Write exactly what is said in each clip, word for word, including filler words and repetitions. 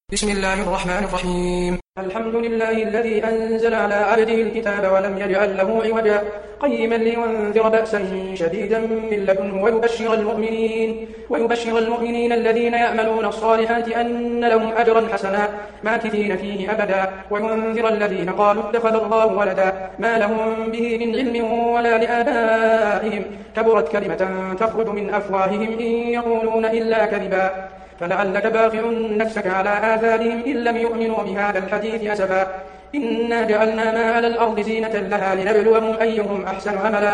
بسم الله الرحمن الرحيم. الحمد لله الذي أنزل على عبده الكتاب ولم يجعل له عوجا قيما لينذر بأسا شديدا من لدنه ويبشر المؤمنين ويبشر المؤمنين الذين يعملون الصالحات أن لهم أجرا حسنا ماكثين فيه أبدا وينذر الذين قالوا اتخذ الله ولدا ما لهم به من علم ولا لآبائهم كبرت كلمة تخرج من أفواههم إن يقولون إلا كذبا فلعلك باخع نفسك على آثارهم إن لم يؤمنوا بهذا الحديث أسفا إنا جعلنا ما على الأرض زينة لها لنبلوهم أيهم أحسن عملا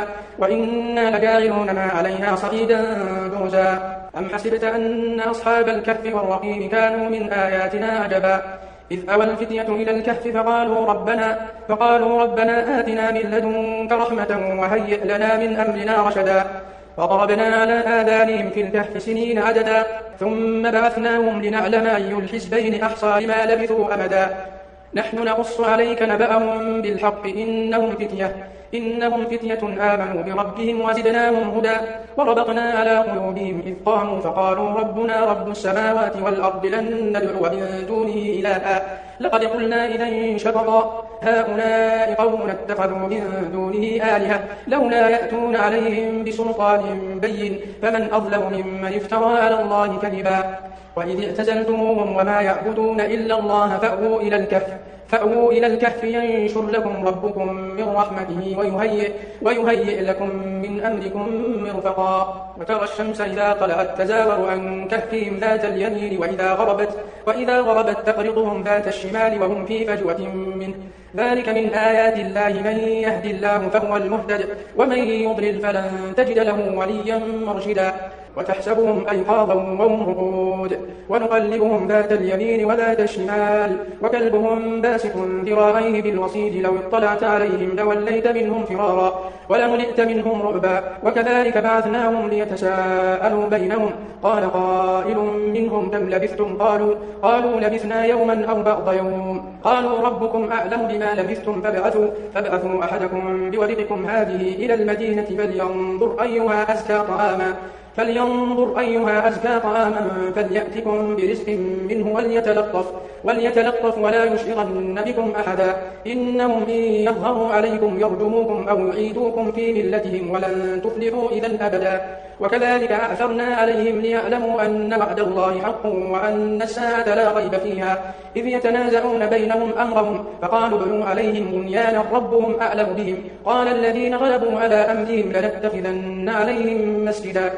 وإنا لجاعلون ما عليها صعيدا جرزا أم حسبت أن أصحاب الكهف والرقيم كانوا من آياتنا عجبا إذ أوى الفتية إلى الكهف فقالوا ربنا, فقالوا ربنا آتنا من لدنك رحمة وهيئ لنا من أمرنا رشدا فضربنا على آذانهم في الكهف سنين عددا ثم بعثناهم لنعلم أي الحزبين أحصى لما لبثوا أمدا نحن نقص عليك نبأهم بالحق إنهم فتية إنهم فتية آمنوا بربهم وزدناهم هدى وربطنا على قلوبهم إذ قاموا فقالوا ربنا رب السماوات والأرض لن ندعو من دونه إلها لقد قلنا إذا شططا هؤلاء قوم اتخذوا من دونه آلهة لولا يأتون عليهم بسلطان بين فمن أظلم ممن افترى على الله كذبا وإذ اعتزلتموهم وما يعبدون إلا الله فأووا إلى الكهف فأووا إلى الكهف ينشر لكم ربكم من رحمته ويهيئ, ويهيئ لكم من أمركم مرفقا وترى الشمس إذا طلعت تزاور عن كهفهم ذات اليمين وإذا غربت, وإذا غربت تقرضهم ذات الشمال وهم في فجوة منه ذلك من آيات الله من يهدي الله فهو المهتد ومن يضلل فلن تجد له وليا مرشدا وتحسبهم أيقاظا وهم رقود ونقلبهم ذات اليمين وذات الشمال وكلبهم باسط ذراعيه بالوصيد لو اطلعت عليهم لوليت منهم فرارا ولملئت منهم رعبا وكذلك بعثناهم ليتساءلوا بينهم قال قائل منهم كم لبثتم قالوا, قالوا لبثنا يوما أو بعض يوم قالوا ربكم أعلم بما لبثتم فابعثوا, فابعثوا أحدكم بورقكم هذه إلى المدينة فلينظر أيها أزكى طعاما فلينظر أيها أزكى طعاما فليأتكم برزق منه وليتلطف, وليتلطف ولا يشعرن بكم أحدا إنهم إن يظهروا عليكم يرجموكم أو يعيدوكم في ملتهم ولن تفلحوا إذا أبدا وكذلك أعثرنا عليهم ليعلموا أن وعد الله حق وأن الساعة لا ريب فيها إذ يتنازعون بينهم أمرهم فقالوا ابنوا عليهم بنيانا ربهم أعلم بهم قال الذين غلبوا على أمرهم لنتخذن عليهم مسجدا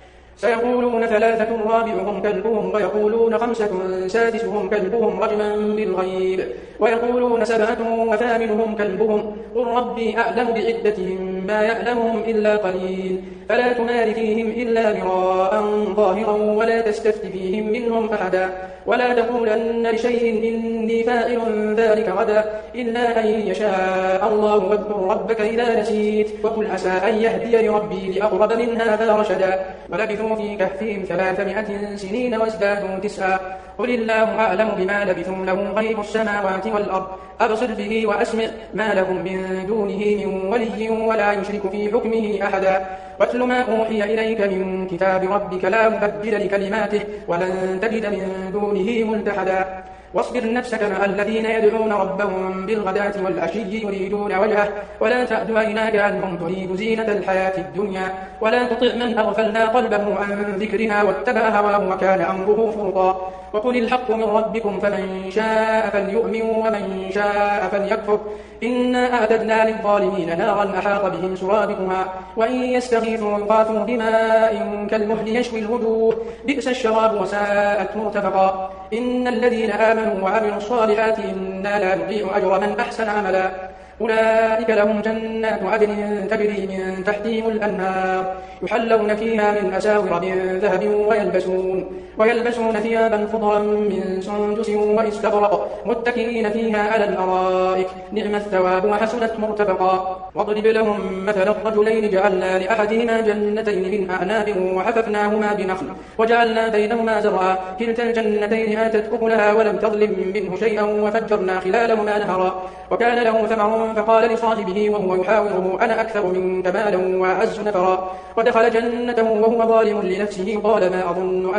سيقولون ثلاثة رابعهم كلبهم ويقولون خمسة سادسهم كلبهم رجما بالغيب ويقولون سبعة وثامنهم كلبهم قل ربي أعلم بعدتهم ما يعلمهم إلا قليل فلا تمار فيهم إلا مراء ظاهرا ولا تستفت فيهم منهم أحدا ولا تقولن لشيء إني فاعل ذلك غدا إلا أن يشاء الله واذكر ربك إذا نسيت وقل عسى أن يهدي ربي لأقرب من هذا رشدا ولبثوا في كهفهم ثلاثمائة سنين وازدادوا تسعا قل الله أعلم بما لبثوا له غيب السماوات والأرض أبصر به وأسمع ما لهم من دونه من ولي ولا يشرك في حكمه أحدا واتل ما أوحي إليك من كتاب ربك لا مبدل لكلماته ولن تجد من دونه ملتحدا واصبر نفسك مع الذين يدعون ربهم بالغداة والعشي يريدون وجهه ولا تعد عيناك عنهم تريد زينة الحياة الدنيا ولا تطع من أغفلنا قلبه عن ذكرنا واتبع هواه وكان أمره فرطا وقل الحق من ربكم فمن شاء فليؤمن ومن شاء فليكفر إنا أعتدنا للظالمين نارا أحاط بهم سرادقها وإن يستغيثوا يغاثوا بماء كالمهل يشوي الوجوه بئس الشراب وساءت مرتفقا إن الذين آمنوا وعملوا الصالحات إنا لا نضيع أجر من أحسن عملا أولئك لهم جنات عدن تجري من تحتهم الأنهار يحلون فيها من أساور من ذهب ويلبسون, ويلبسون ثيابا خضرا من سندس واستبرق متكئين فيها على الأرائك نعم الثواب وحسنت مرتفقا واضرب لهم مثل الرجلين جعلنا لأحدهما جنتين من أعناب وحففناهما بنخل وجعلنا بينهما زرعا كلتا الجنتين آتت أكلها ولم تظلم منه شيئا وفجرنا خلالهما نهرا وكان له ثمر فقال لصاحبه وهو يحاوره أنا أكثر منك مالا وأعز نفرا ودخل جنته وهو ظالم لنفسه قال ما أظن أن تبيد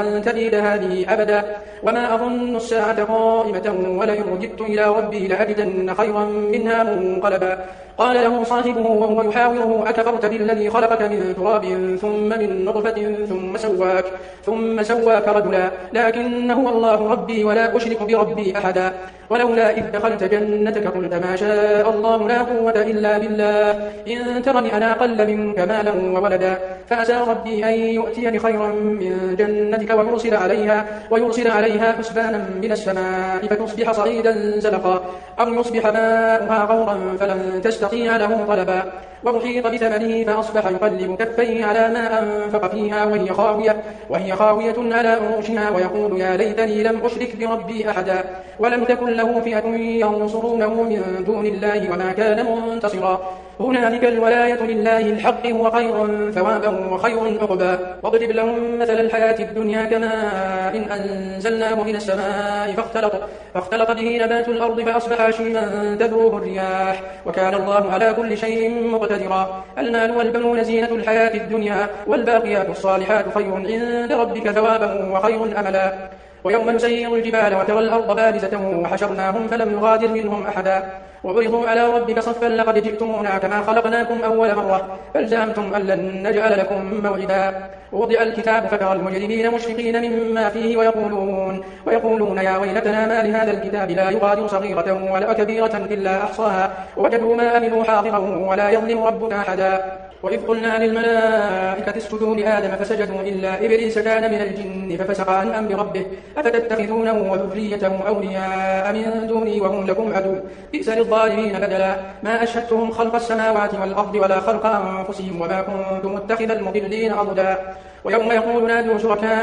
تبيد هذه أبدا وما أظن الساعة قائمة ولئن رددت إلى ربي لأجدن خيرا منها منقلبا قال له صاحبه وهو يحاوره أكفرت بالذي خلقك من تراب ثم من نطفة ثم سواك ثم سواك رجلا لكن هو الله ربي ولا أشرك بربي أحدا ولولا إذ دخلت جنتك قلت ما شاء الله لا قوة إلا بالله إن ترني أنا أقل منك مالا وولدا فأسى ربي أن يؤتيني خيرا من جنتك ويرسل عليها, ويرسل عليها حسبانا من السماء فتصبح صعيدا زلقا أو يصبح ماؤها غورا فلن تستطيع له طلبا وأحيط بثمنه فأصبح يقلب كفيه على ما أنفق فيها وهي خاوية, وهي خاوية على عروشها ويقول يا ليتني لم أشرك بربي أحدا ولم تكن له فئة ينصرونه من دون الله وما كان منتصرا هنالك الولاية لله الحق هو خير ثوابا وخير عقبا واضرب لهم مثل الحياة الدنيا كماء إن أنزلناه من السماء فاختلط, فاختلط به نبات الأرض فأصبح هشيما تذروه الرياح وكان الله على كل شيء مقتدرا المال والبنون زينة الحياة الدنيا والباقيات الصالحات خير عند ربك ثوابا وخير أملا ويوم نسير الجبال وترى الأرض بارزة وحشرناهم فلم نغادر منهم أحدا وعرضوا على ربك صفا لقد جئتمونا كما خلقناكم أول مرة بل زعمتم أن لن نجعل لكم موعدا ووضع الكتاب فترى المجرمين مشفقين مما فيه ويقولون, ويقولون يا ويلتنا ما لهذا الكتاب لا يغادر صغيرة ولا كبيرة إلا أحصاها ووجدوا ما أمنوا حاضرا ولا يظلم ربك أحدا وإذ قلنا للملائكة اسجدوا لآدم فسجدوا إلا إبليس كان من الجن ففسق عن أمر ربه أفتتخذونه وذريته أولياء من دوني وهم لكم عدو بئس للظالمين بدلا ما أشهدتهم خلق السماوات والأرض ولا خلق أنفسهم وما كنت متخذ المضلين عضدا ويوم يقول نادوا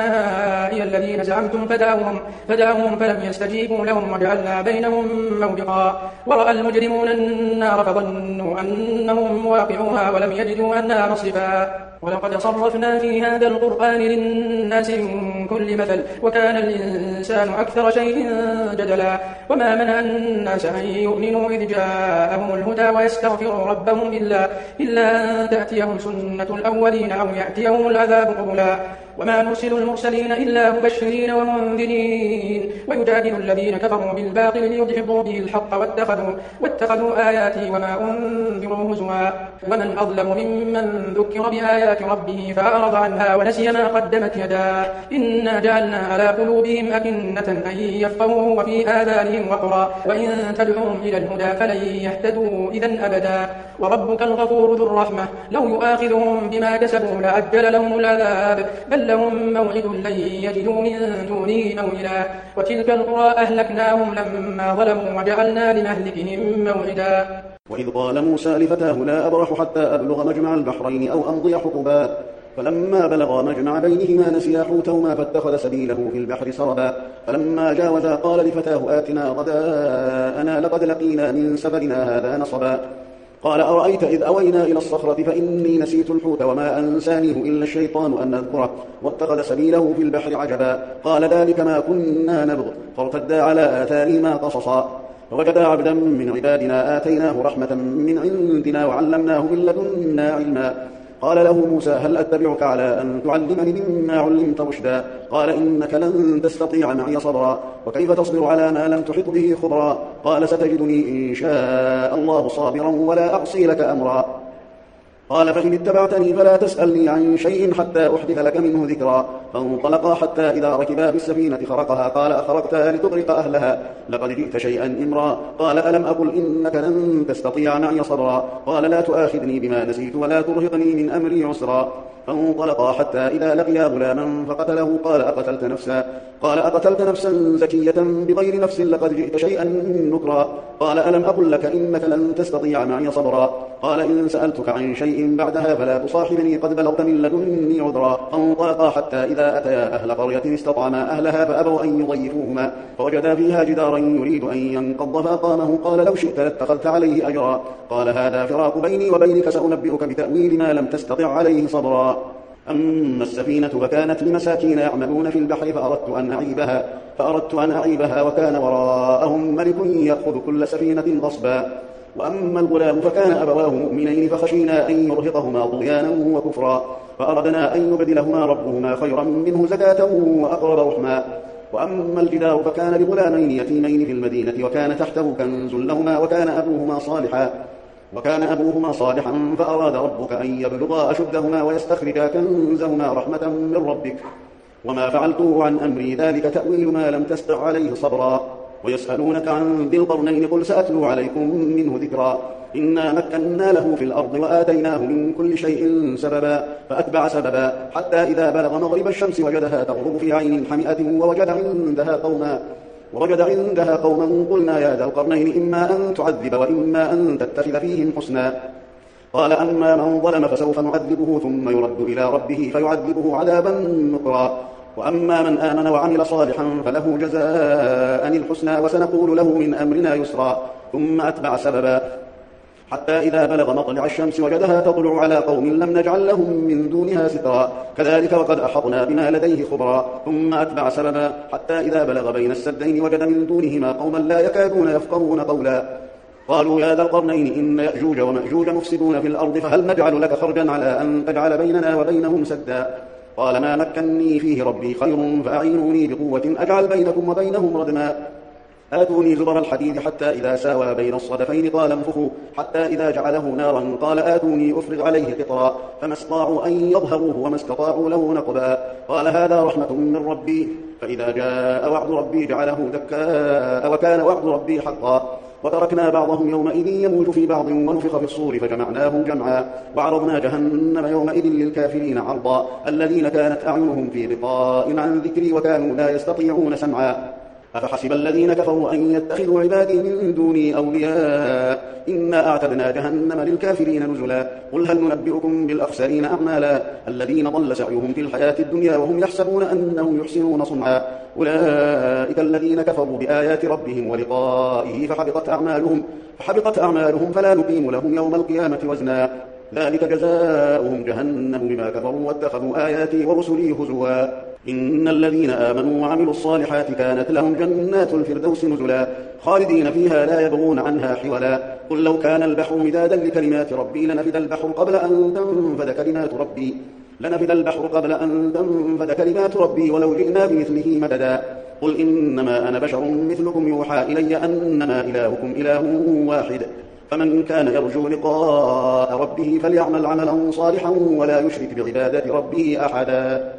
شركائي الذين زعمتم فدعوهم, فدعوهم فلم يستجيبوا لهم وجعلنا بينهم موبقا ورأى المجرمون النار فظنوا أنهم واقعوها ولم يجدوا عنها مصرفا ولقد صرفنا في هذا القرآن للناس من كل مثل وكان الإنسان أكثر شيء جدلا وما منع الناس أن يؤمنوا إذ جاءهم الهدى ويستغفروا ربهم إلا, إلا أن تأتيهم سنة الأولين أو يأتيهم العذاب قبلا وما نرسل المرسلين إلا مبشرين ومنذرين ويجادل الذين كفروا بالباطل ليدحضوا به الحق واتخذوا, واتخذوا آياتي وما أنذروا هزوا ومن أظلم ممن ذكر بآيات ربه فأعرض عنها ونسي ما قدمت يداه إنا جعلنا على قلوبهم أكنة أن يفقهوا وفي آذانهم وقرا وإن تدعوهم إلى الهدى فلن يهتدوا إذا أبدا وربك الغفور ذو الرحمة لو يؤاخذهم بما كسبوا لعجل لهم العذاب بل لهم موعد لن يجدوا من دونه موئلا وتلك القرى أهلكناهم لما ظلموا وجعلنا لمهلكهم موعدا وإذ قال موسى لفتاه لا أبرح حتى أبلغ مجمع البحرين أو أمضي حقبا فلما بلغا مجمع بينهما نسيا حوتهما فاتخذ سبيله في البحر سربا فلما جاوزا قال لفتاه آتنا غداءنا لقد لقينا من سفرنا هذا نصبا قال أرأيت إذ أوينا إلى الصخرة فإني نسيت الحوت وما أنسانيه إلا الشيطان أن أذكره واتخذ سبيله في البحر عجبا قال ذلك ما كنا نبغ فارتدا على آثارهما قصصا فوجدا عبدا من عبادنا آتيناه رحمة من عندنا وعلمناه من لدنا علما قال له موسى هل أتبعك على أن تعلمني مما علمت رشدا قال إنك لن تستطيع معي صبرا وكيف تصبر على ما لم تحط به خبرا قال ستجدني إن شاء الله صابرا ولا أعصي لك أمرا قال فإن اتبعتني فلا تسألني عن شيء حتى أحدث لك منه ذكرا فانطلقا حتى إذا ركبا بالسفينة خرقها قال أخرقتها لتغرق أهلها لقد جئت شيئا إمرا قال ألم أقل إنك لن تستطيع معي صبرا قال لا تؤاخذني بما نسيت ولا ترهقني من أمري عسرا فانطلقا حتى إذا لقيا غلاما فقتله قال أقتلت نفسا قال أقتلت نفسا زكية بغير نفس لقد جئت شيئا نكرا قال ألم أقل لك إنك لن تستطيع معي صبرا قال إن سألتك عن شيء بعدها فلا تصاحبني قد بلغت من لدني عذرا فانطلقا حتى إذا أتيا أهل قرية استطعما أهلها فأبوا أن يضيفوهما فوجدا فيها جدارا يريد أن ينقض فأقامه قال لو شئت لاتخذت عليه أجرا قال هذا فراق بيني وبينك سأنبئك بتأويل ما لم تستطع عليه صبرا أما السفينة فكانت لمساكين يعملون في البحر فأردت أن أعيبها, فأردت أن أعيبها وكان وراءهم ملك يأخذ كل سفينة غصبا وأما الغلام فكان أبواه مؤمنين فخشينا أن يرهقهما طغيانا وكفرا فأردنا أن يبدلهما ربهما خيرا منه زكاة وأقرب رحما. وأما الجدار فكان لغلامين يتيمين في المدينة وكان تحته كنز لهما وكان أبوهما صالحا وكان أبوهما صالحا فأراد ربك أن يبلغا أشدهما ويستخرجا كنزهما رحمة من ربك وما فعلته عن أمري ذلك تأويل ما لم تستطع عليه صبرا. ويسألونك عن ذي القرنين قل سأتلو عليكم منه ذكرا. إنا مكنا له في الأرض وآتيناه من كل شيء سببا فأتبع سببا حتى إذا بلغ مغرب الشمس وجدها تغرب في عين حمئة ووجد عندها قوما ووجد عندها قوما قلنا يا ذا القرنين إما أن تعذب وإما أن تتخذ فيهم حسنا. قال أما من ظلم فسوف نعذبه ثم يرد إلى ربه فيعذبه عذابا نكرا. وأما من آمن وعمل صالحا فله جزاء الحسنى وسنقول له من أمرنا يسرا. ثم أتبع سببا حتى إذا بلغ مطلع الشمس وجدها تطلع على قوم لم نجعل لهم من دونها سترا كذلك وقد أحطنا بما لديه خبرا. ثم أتبع سببا حتى إذا بلغ بين السدين وجد من دونهما قوما لا يكادون يفقهون قولا. قالوا يا ذا القرنين إن يأجوج ومأجوج مفسدون في الأرض فهل نجعل لك خرجا على أن تجعل بيننا وبينهم سدا. قال ما مكنني فيه ربي خير فأعينوني بقوة أجعل بينكم وبينهم ردما. آتوني زبر الحديد حتى إذا ساوى بين الصدفين قال انفخوا حتى إذا جعله نارا قال آتوني أفرغ عليه قطرا فما استطاعوا أن يظهروه وما استطاعوا له نقبا. قال هذا رحمة من ربي فإذا جاء وعد ربي جعله دكاء وكان وعد ربي حقا. وتركنا بعضهم يومئذ يموج في بعض ونفخ في الصور فجمعناهم جمعا وعرضنا جهنم يومئذ للكافرين عرضا الذين كانت أعينهم في غطاء عن ذكري وكانوا لا يستطيعون سمعا. أفحسب الذين كفروا أن يتخذوا عبادي من دوني أولياء إنا أعتدنا جهنم للكافرين نزلا. قل هل ننبئكم بالأخسرين أعمالا الذين ضل سعيهم في الحياة الدنيا وهم يحسبون أنهم يحسنون صنعا أولئك الذين كفروا بآيات ربهم ولقائه فحبطت أعمالهم, فحبطت أعمالهم فلا نقيم لهم يوم القيامة وزنا ذلك جزاؤهم جهنم بما كفروا واتخذوا آياتي ورسلي هزوا. إن الذين آمنوا وعملوا الصالحات كانت لهم جنات الفردوس نزلا خالدين فيها لا يبغون عنها حولا. قل لو كان البحر مدادا لكلمات ربي لنفد البحر قبل أن تنفد كلمات ربي لنفد البحر قبل أن تنفد كلمات ربي ولو جئنا بمثله مددا. قل إنما أنا بشر مثلكم يوحى إلي أنما إلهكم إله واحد فمن كان يرجو لقاء ربه فليعمل عملا صالحا ولا يشرك بعبادة ربه أحدا.